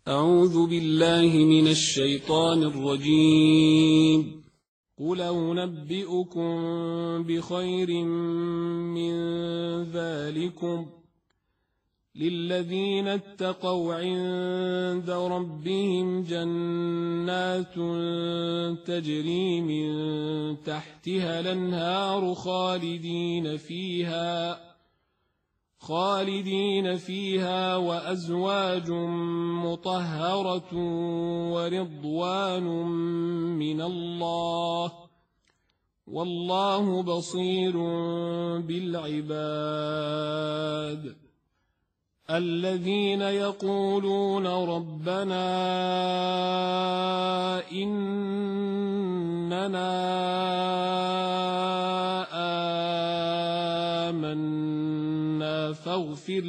أعوذ بالله من الشيطان الرجيم. قل أنبئكم بخير من ذلكم للذين اتقوا عند ربهم جنات تجري من تحتها الأنهار خالدين فيها وأزواج مطهرة ورضوان من الله والله بصير بالعباد. الذين يقولون ربنا إننا آمنا فاغفر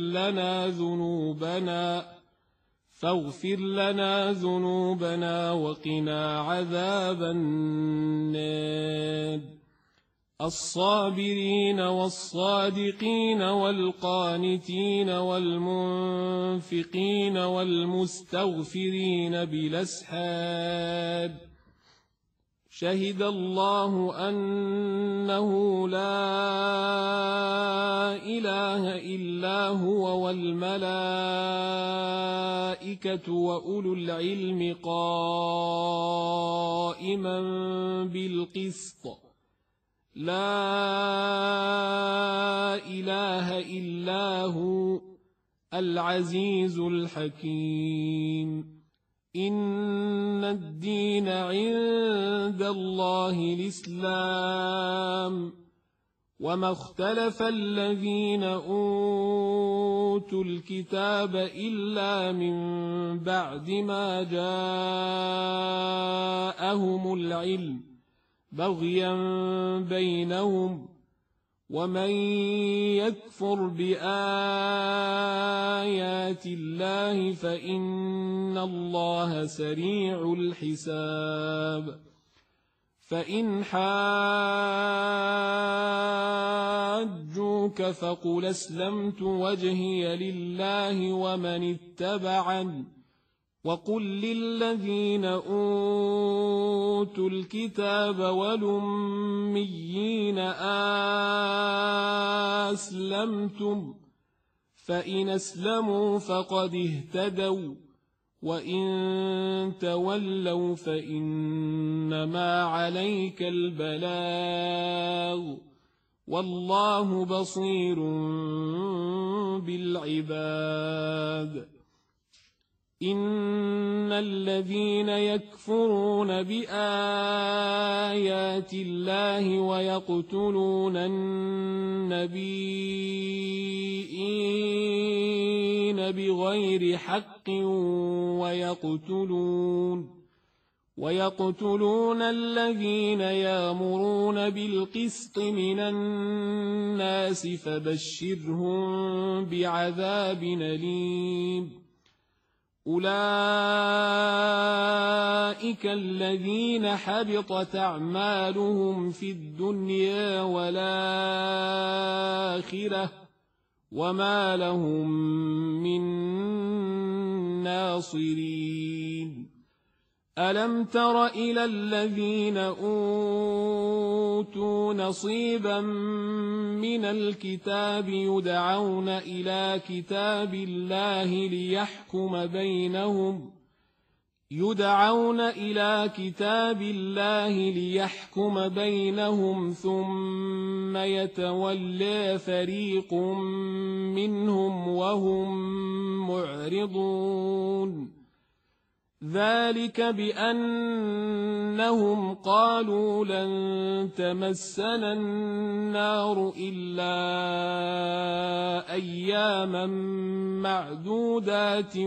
لنا ذنوبنا وقنا عذاب النار. الصابرين والصادقين والقانتين والمنفقين والمستغفرين بالأسحار. شهد الله أنه لا إله إلا هو والملائكة وأولو العلم قائما بالقسط. لا إله إلا هو العزيز الحكيم. إن الدين عند الله الإسلام وما اختلف الذين أوتوا الكتاب إلا من بعد ما جاءهم العلم بغيا بينهم. ومن يكفر بآيات الله فإن الله سريع الحساب. فإن حاجوك فقل أسلمت وجهي لله ومن اتبعني وقل للذين أوتوا الكتاب والأميين أسلمتم فإن أسلموا فقد اهتدوا وإن تولوا فإنما عليك البلاغ والله بصير بالعباد. إن الذين يكفرون بآيات الله ويقتلون النبيين بغير حق ويقتلون الذين يأمرون بالقسط من الناس فبشرهم بعذاب أليم. أولئك الذين حبطت أعمالهم في الدنيا والآخرة وما لهم من ناصرين. ألم تر إلى الذين أوتوا نصيبا من الكتاب يدعون إلى كتاب الله ليحكم بينهم ثم يتولى فريق منهم وهم معرضون. ذلك بأنهم قالوا لن تمسنا النار إلا أياما معدودات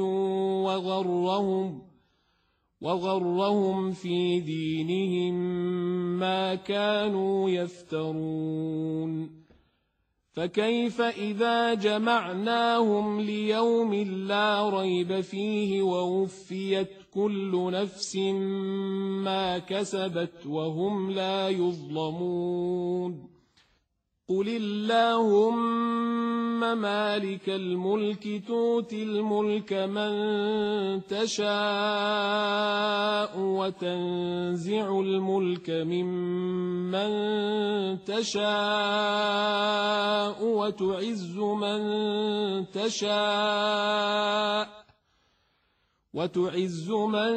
وغرهم في دينهم ما كانوا يفترون. فكيف إذا جمعناهم ليوم لا ريب فيه ووفيت كل نفس ما كسبت وهم لا يظلمون. قل اللهم مالك الملك تؤتي الملك من تشاء وتنزع الملك ممن تشاء وتعز من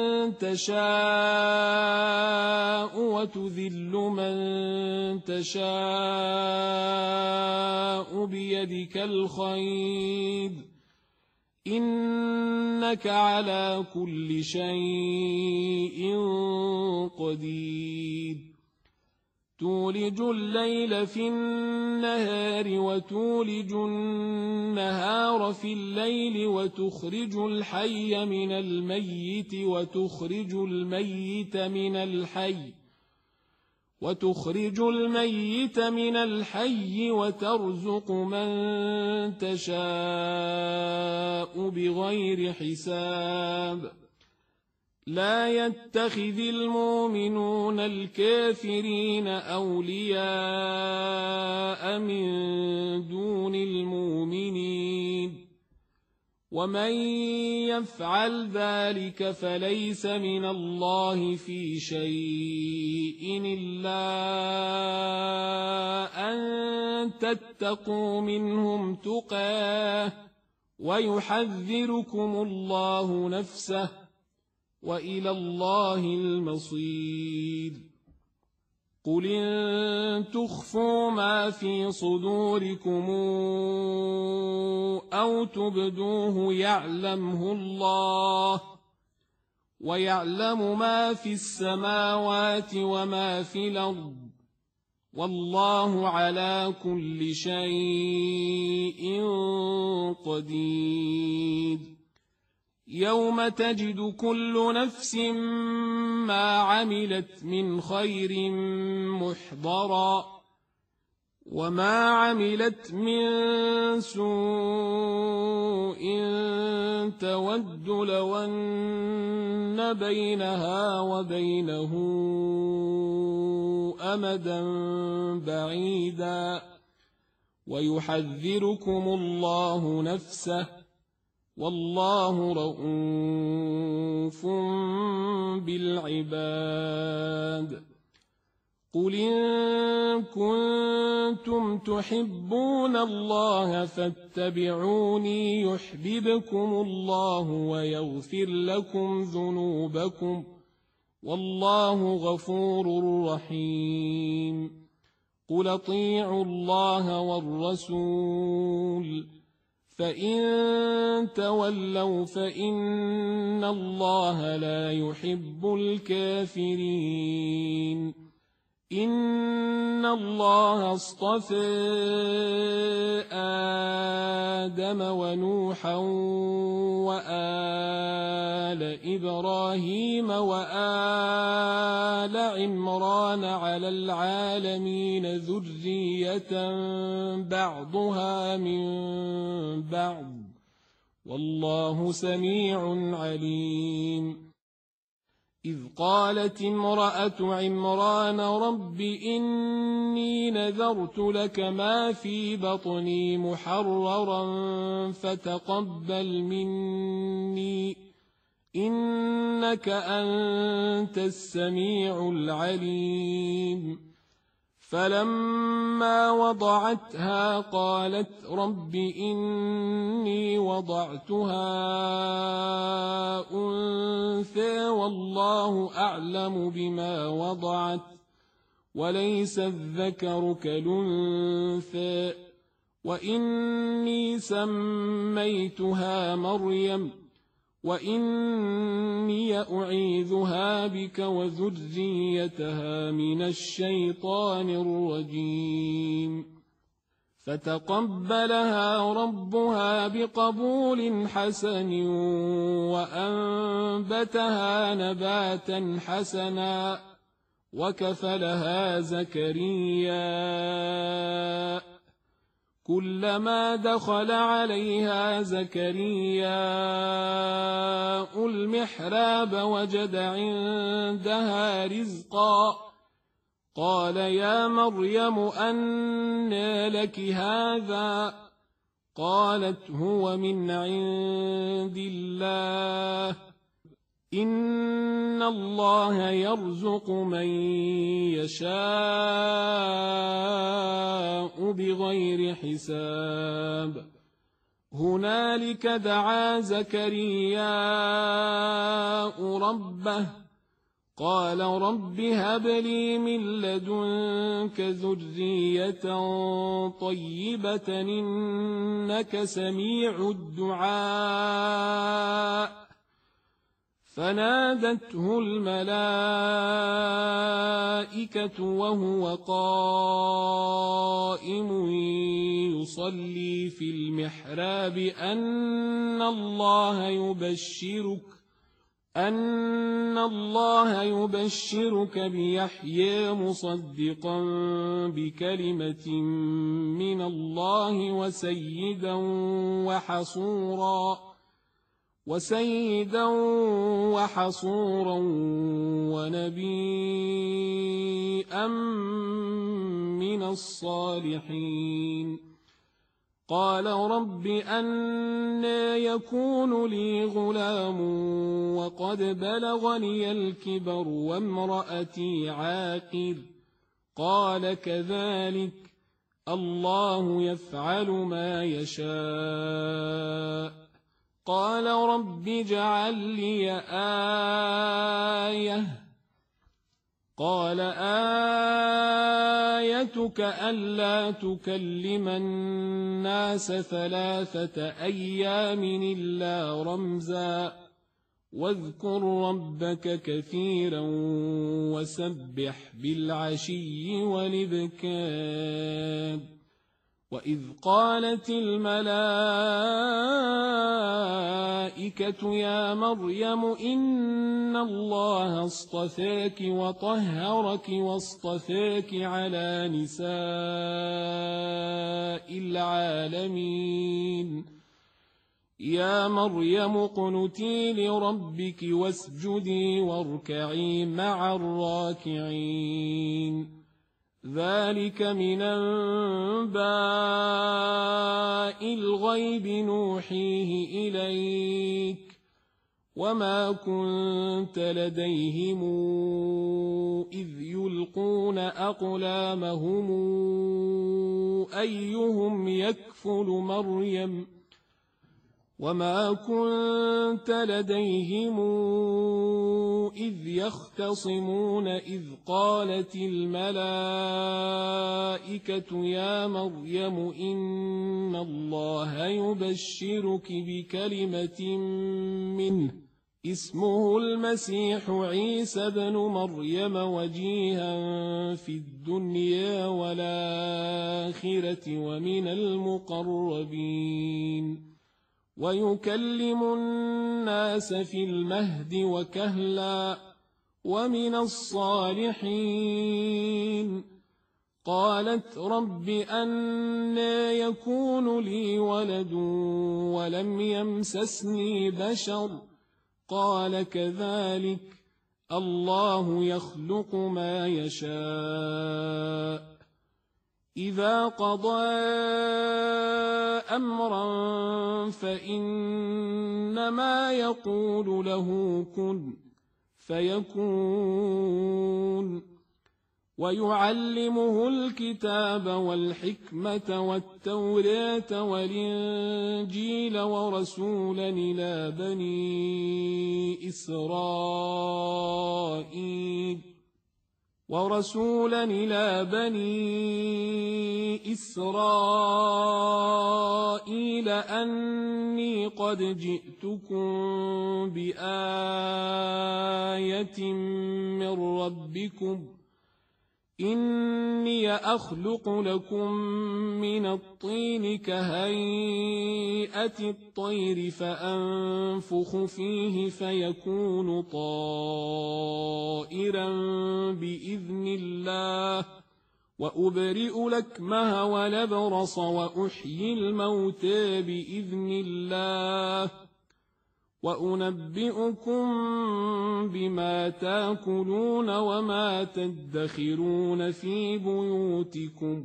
تشاء وتذل من تشاء بيدك الخير إنك على كل شيء قدير تولج الليل في النهار وتولج النهار في الليل وتخرج الحي من الميت وتخرج الميت من الحي وترزق من تشاء بغير حساب لا يتخذ المؤمنون الكافرين أولياء من دون المؤمنين ومن يفعل ذلك فليس من الله في شيء إلا أن تتقوا منهم تقاه ويحذركم الله نفسه وإلى الله المصير قل إن تخفوا ما في صدوركم أو تبدوه يعلمه الله ويعلم ما في السماوات وما في الأرض والله على كل شيء قدير يوم تجد كل نفس ما عملت من خير محضرا وما عملت من سوء تود لو أن بينها وبينه أمدا بعيدا ويحذركم الله نفسه والله رءوف بالعباد قل إن كنتم تحبون الله فاتبعوني يحببكم الله ويغفر لكم ذنوبكم والله غفور رحيم قل اطيعوا الله والرسول فإن تولوا فإن الله لا يحب الكافرين إن الله اصطفى آدم ونوحا وآل إبراهيم وآل عمران على العالمين ذرية بعضها من بعض والله سميع عليم إذ قالت امرأة عمران رب إني نذرت لك ما في بطني محررا فتقبل مني إنك أنت السميع العليم فلما وضعتها قالت رب إني وضعتها أنثى والله أعلم بما وضعت وليس الذكر كالأنثى وإني سميتها مريم وإني أعيذها بك وذريتها من الشيطان الرجيم فتقبلها ربها بقبول حسن وأنبتها نباتا حسنا وكفلها زكريا كلما دخل عليها زكرياء المحراب وجد عندها رزقا قال يا مريم أنى لك هذا؟ قالت هو من عند الله، إن الله يرزق من يشاء بغير حساب. هنالك دعا زكرياء ربه قال رب هب لي من لدنك ذرية طيبة إنك سميع الدعاء. فنادته الملائكة وهو قائم يصلي في المحراب أن الله يبشرك بيحيى مصدقا بكلمة من الله وسيدا وحصورا ونبيا من الصالحين. قال رب أنى يكون لي غلام وقد بلغني الكبر وامرأتي عاقر؟ قال كذلك الله يفعل ما يشاء. قال رب اجعل لي آية. قال آيتك ألا تكلم الناس 3 أيام إلا رمزا واذكر ربك كثيرا وسبح بالعشي والإبكار. وإذ قالت الملائكة يا مريم إن الله اصطفاك وطهرك واصطفاك على نساء العالمين. يا مريم اقنتي لربك واسجدي واركعي مع الراكعين. ذلك من أنباء الغيب نوحيه إليك وما كنت لديهم إذ يلقون أقلامهم أيهم يكفل مريم وما كنت لديهم إذ يختصمون إذ قالت الملائكة يا مريم إن الله يبشرك بكلمة منه اسمه المسيح عيسى بن مريم وجيها في الدنيا والآخرة ومن المقربين ويكلم الناس في المهد وكهلا ومن الصالحين. قالت رب أنى يكون لي ولد ولم يمسسني بشر؟ قال كذلك الله يخلق ما يشاء إذا قضى أمرا فإنما يقول له كن فيكون. ويعلمه الكتاب والحكمة والتوراة والإنجيل ورسولا إلى بني إسرائيل أني قد جئتكم بآية من ربكم إني أخلق لكم من الطين كهيئة الطير فأنفخ فيه فيكون طائرا بإذن الله وأبرئ الأكمه والأبرص وأحيي الموتى بإذن الله وأنبئكم بما تاكلون وما تدخرون في بيوتكم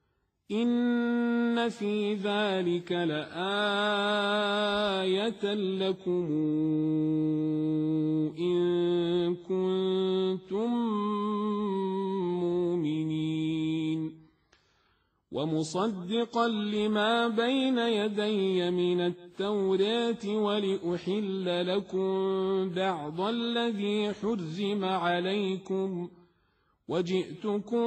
إن في ذلك لآية لكم إن كنتم مؤمنين ومصدقا لما بين يدي من التوراة ولأحل لكم بعض الذي حرم عليكم وجئتكم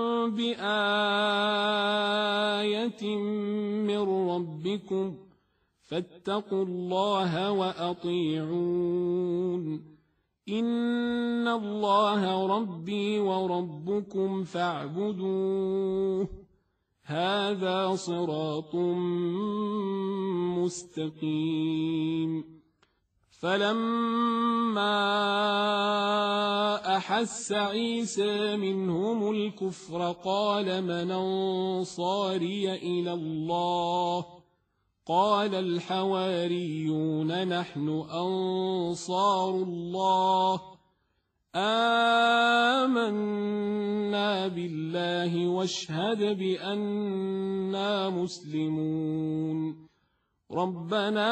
بآية من ربكم فاتقوا الله وأطيعون إن الله ربي وربكم فاعبدوه هذا صراط مستقيم فلما أحس عيسى منهم الكفر قال من أنصاري إلى الله قال الحواريون نحن أنصار الله آمنا بالله واشهد بأننا مسلمون ربنا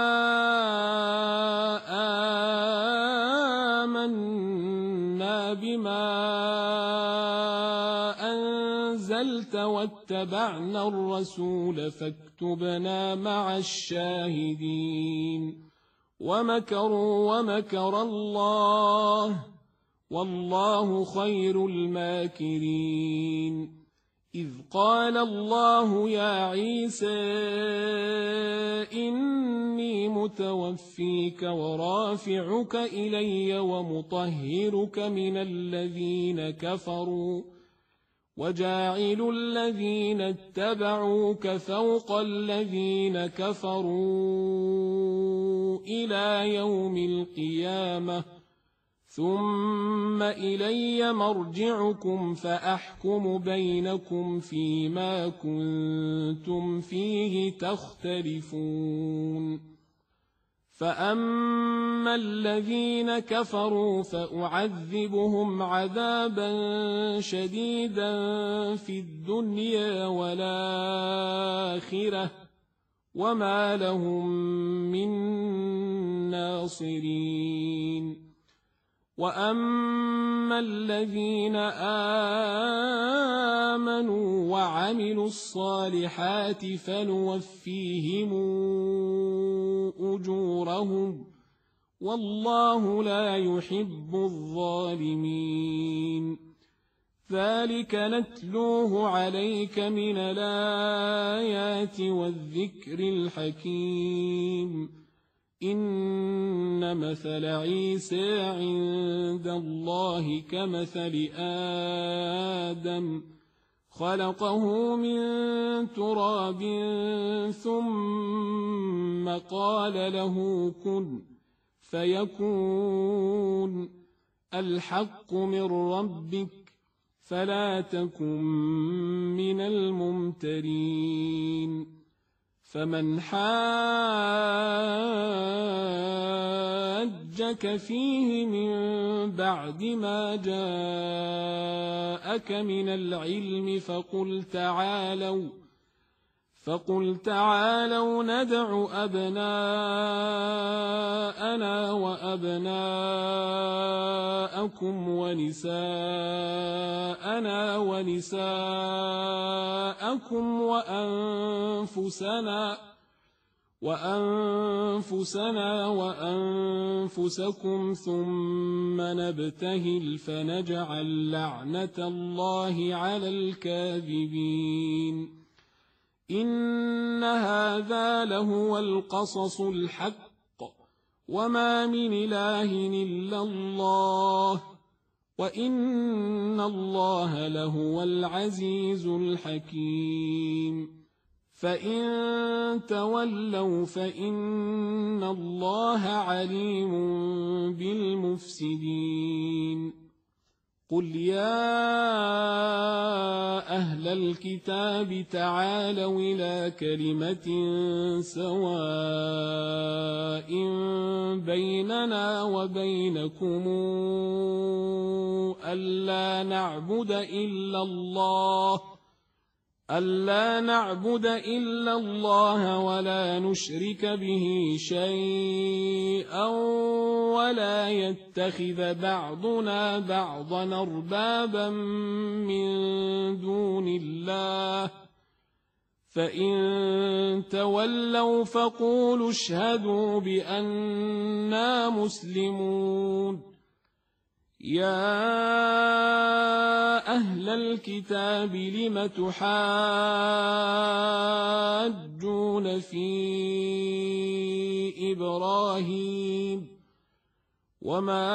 آمنا بما أنزلت واتبعنا الرسول فاكتبنا مع الشاهدين ومكروا ومكر الله والله خير الماكرين إذ قال الله يا عيسى إني متوفيك ورافعك إلي ومطهرك من الذين كفروا وجاعل الذين اتبعوك فوق الذين كفروا إلى يوم القيامة ثم إلي مرجعكم فأحكم بينكم فيما كنتم فيه تختلفون فأما الذين كفروا فأعذبهم عذابا شديدا في الدنيا والآخرة وما لهم من ناصرين وأما الذين آمنوا وعملوا الصالحات فنوفيهم أجورهم والله لا يحب الظالمين ذلك نتلوه عليك من الآيات والذكر الحكيم إن مثل عيسى عند الله كمثل آدم خلقه من تراب ثم قال له كن فيكون الحق من ربك فلا تكن من الممترين فمن حاجك فيه من بعد ما جاءك من العلم فقل تعالوا ندع أبناءنا وأبناءكم ونساءنا ونساءكم وأنفسنا وأنفسكم ثم نبتهل فنجعل لعنة الله على الكاذبين إن هذا لهو القصص الحق وما من إله إلا الله وإن الله لهو العزيز الحكيم فإن تولوا فإن الله عليم بالمفسدين قل يا أهل الكتاب تعالوا إلى كلمة سواء بيننا وبينكم ألا نعبد إلا الله ولا نشرك به شيئا ولا يتخذ بعضنا بعضا أربابا من دون الله فإن تولوا فقولوا اشهدوا بأننا مسلمون يا أهل الكتاب لم تحاجون في إبراهيم وما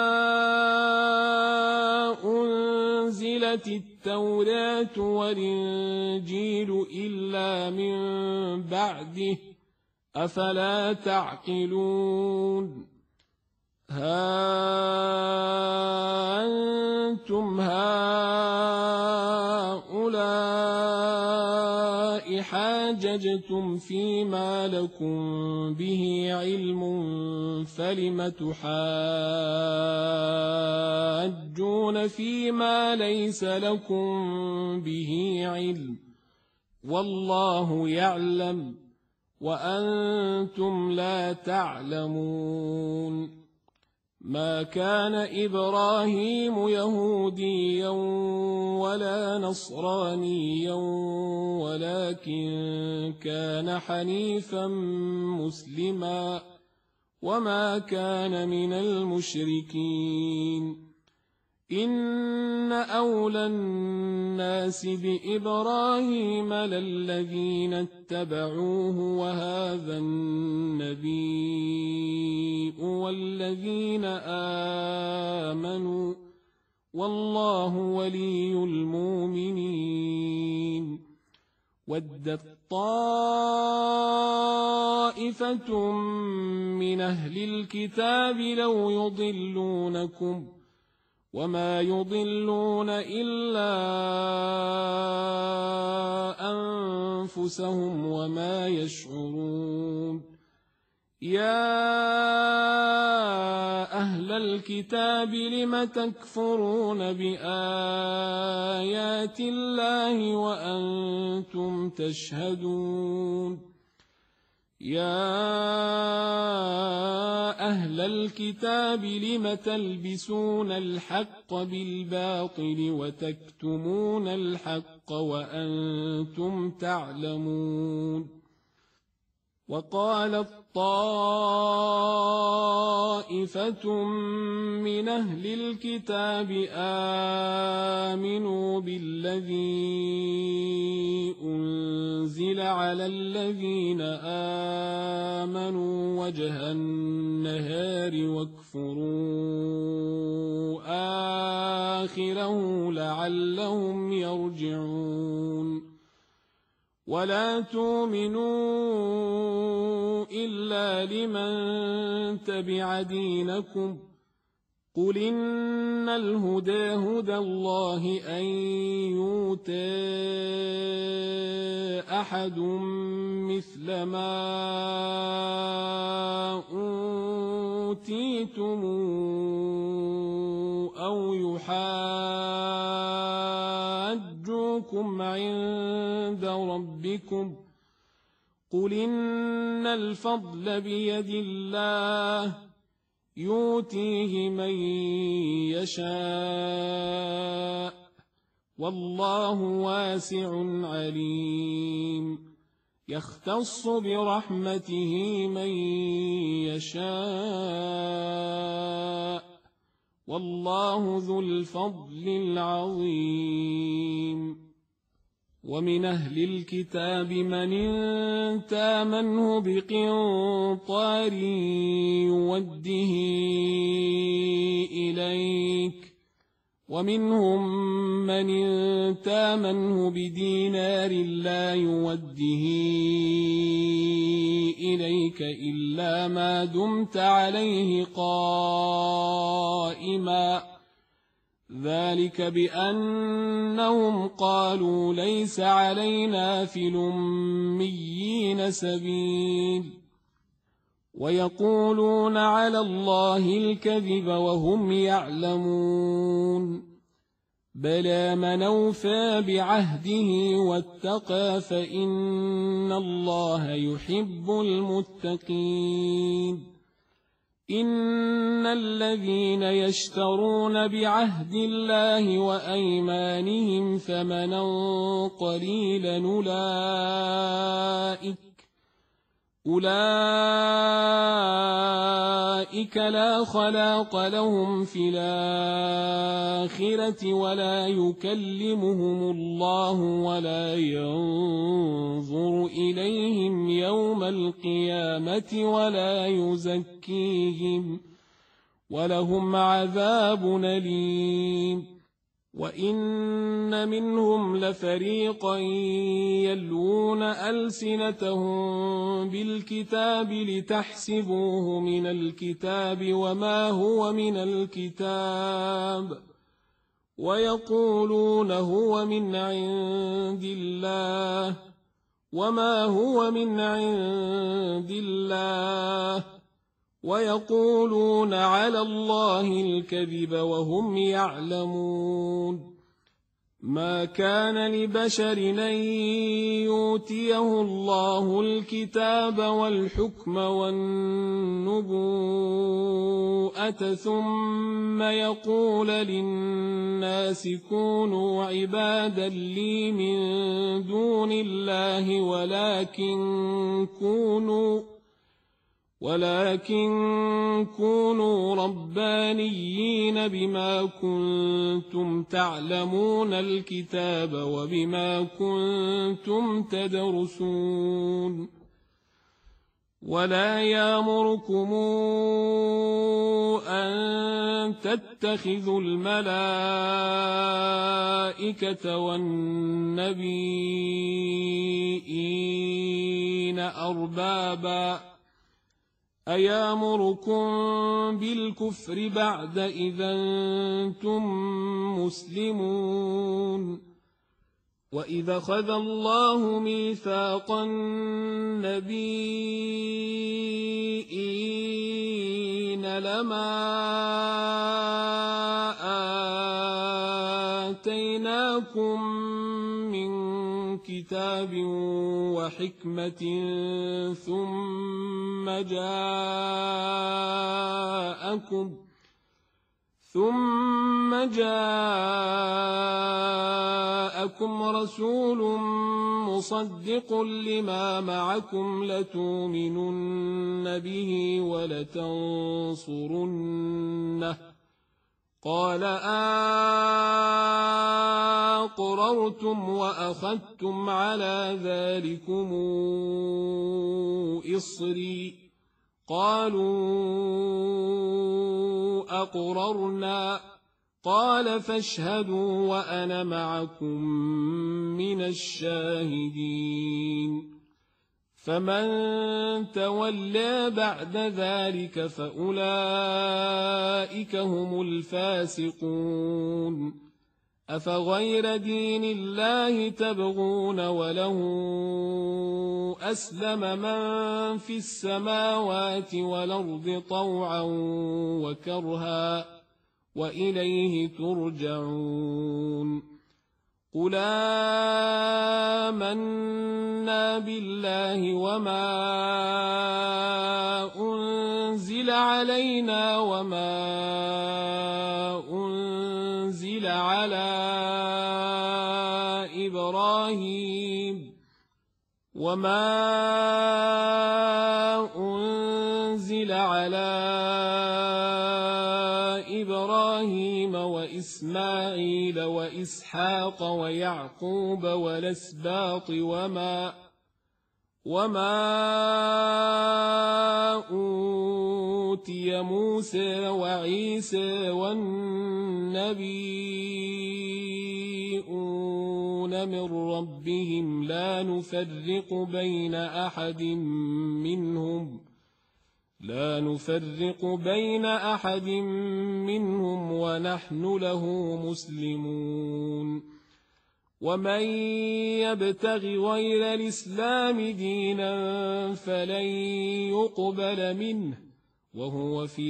أنزلت التوراة والإنجيل إلا من بعده أفلا تعقلون ها أنتم هؤلاء حاججتم فيما لكم به علم فلم تحاجون فيما ليس لكم به علم والله يعلم وأنتم لا تعلمون ما كان إبراهيم يهوديا ولا نصرانيا ولكن كان حنيفا مسلما وما كان من المشركين إن أولى الناس بإبراهيم للذين اتبعوه وهذا النبي والذين آمنوا والله ولي المؤمنين ودت طائفة من أهل الكتاب لو يضلونكم وما يضلون إلا أنفسهم وما يشعرون يا أهل الكتاب لم تكفرون بآيات الله وأنتم تشهدون يا أهل الكتاب لم تلبسون الحق بالباطل وتكتمون الحق وأنتم تعلمون وقالت طائفة من أهل الكتاب آمنوا بالذي أنزل على الذين آمنوا وجه النهار واكفروا آخره لعلهم يرجعون ولا تؤمنوا إلا لمن تبع دينكم قل إن الهدى هدى الله أن يؤتى أحد مثل ما أوتيتم أو يحاجوكم عند ربكم قل إن الفضل بيد الله يؤتيه من يشاء والله واسع عليم يختص برحمته من يشاء والله ذو الفضل العظيم ومن أهل الكتاب من تامنه بقنطار يوده إليك ومنهم من تامنه بدينار لا يوده إليك إلا ما دمت عليه قائما ذلك بأنهم قالوا ليس علينا في الأميين سبيل ويقولون على الله الكذب وهم يعلمون بلى من أوفى بعهده واتقى فإن الله يحب المتقين إن الذين يشترون بعهد الله وأيمانهم ثمنا قليلا أولئك لا خلاق لهم في الآخرة ولا يكلمهم الله ولا ينظر إليهم يوم القيامة ولا يزكيهم ولهم عذاب أليم وإن منهم لفريقا يلوون ألسنتهم بالكتاب لتحسبوه من الكتاب وما هو من الكتاب ويقولون هو من عند الله وما هو من عند الله ويقولون على الله الكذب وهم يعلمون ما كان لبشر أن يؤتيه الله الكتاب والحكم والنبوءة ثم يقول للناس كونوا عبادا لي من دون الله ولكن كونوا ربانيين بما كنتم تعلمون الكتاب وبما كنتم تدرسون ولا يأمركم أن تتخذوا الملائكة والنبيين أربابا أيامركم بالكفر بعد إذا أنتم مسلمون وإذا أخذ الله ميثاق النبيين لما آتيناكم من كتاب وحكمة ثم جاءكم رسول مصدق لما معكم لتؤمنن به ولتنصرنه قال أقررتم وأخذتم على ذلكم إصري قالوا أقررنا قال فاشهدوا وأنا معكم من الشاهدين فمن تولى بعد ذلك فأولئك هم الفاسقون أفغير دين الله تبغون وله أسلم من في السماوات والأرض طوعا وكرها وإليه ترجعون قل آمنا بالله وما أنزل علينا وما أنزل على إبراهيم وإسماعيل وإسحاق ويعقوب والأسباط وما أوتي موسى وعيسى والنبيون من ربهم لا لا نفرق بين أحد منهم ونحن له مسلمون ومن يبتغ غير الإسلام دينا فلن يقبل منه وهو في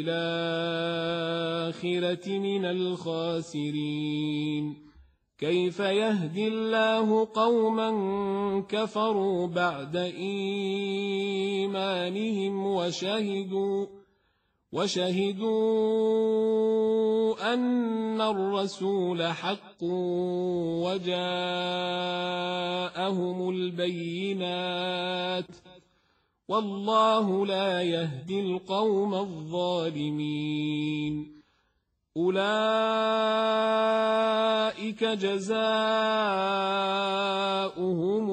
الآخرة من الخاسرين كيف يهدي الله قوما كفروا بعد إيمانهم وشهدوا أن الرسول حق وجاءهم البينات والله لا يهدي القوم الظالمين أولئك جزاؤهم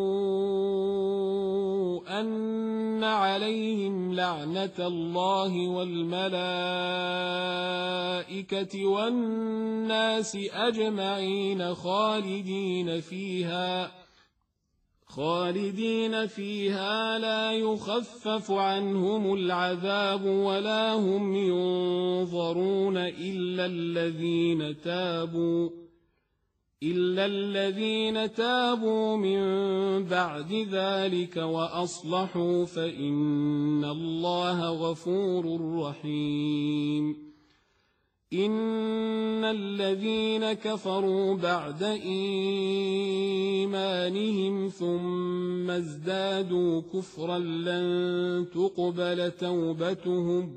أن عليهم لعنة الله والملائكة والناس أجمعين خالدين فيها لا يخفف عنهم العذاب ولا هم ينظرون إلا الذين تابوا من بعد ذلك وأصلحوا فإن الله غفور رحيم إن الذين كفروا بعد إيمانهم ثم ازدادوا كفرا لن تقبل توبتهم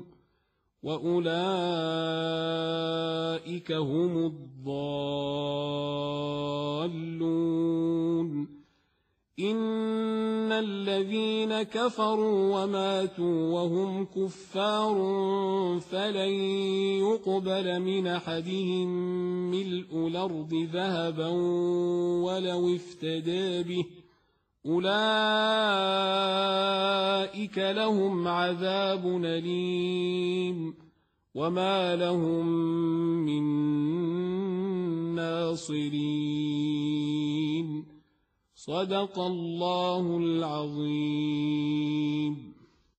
وأولئك هم الضالون إن الذين كفروا وماتوا وهم كفار فلن يقبل من أحدهم ملء الأرض ذهبا ولو افتدى به أولئك لهم عذاب أليم وما لهم من ناصرين صدق الله العظيم.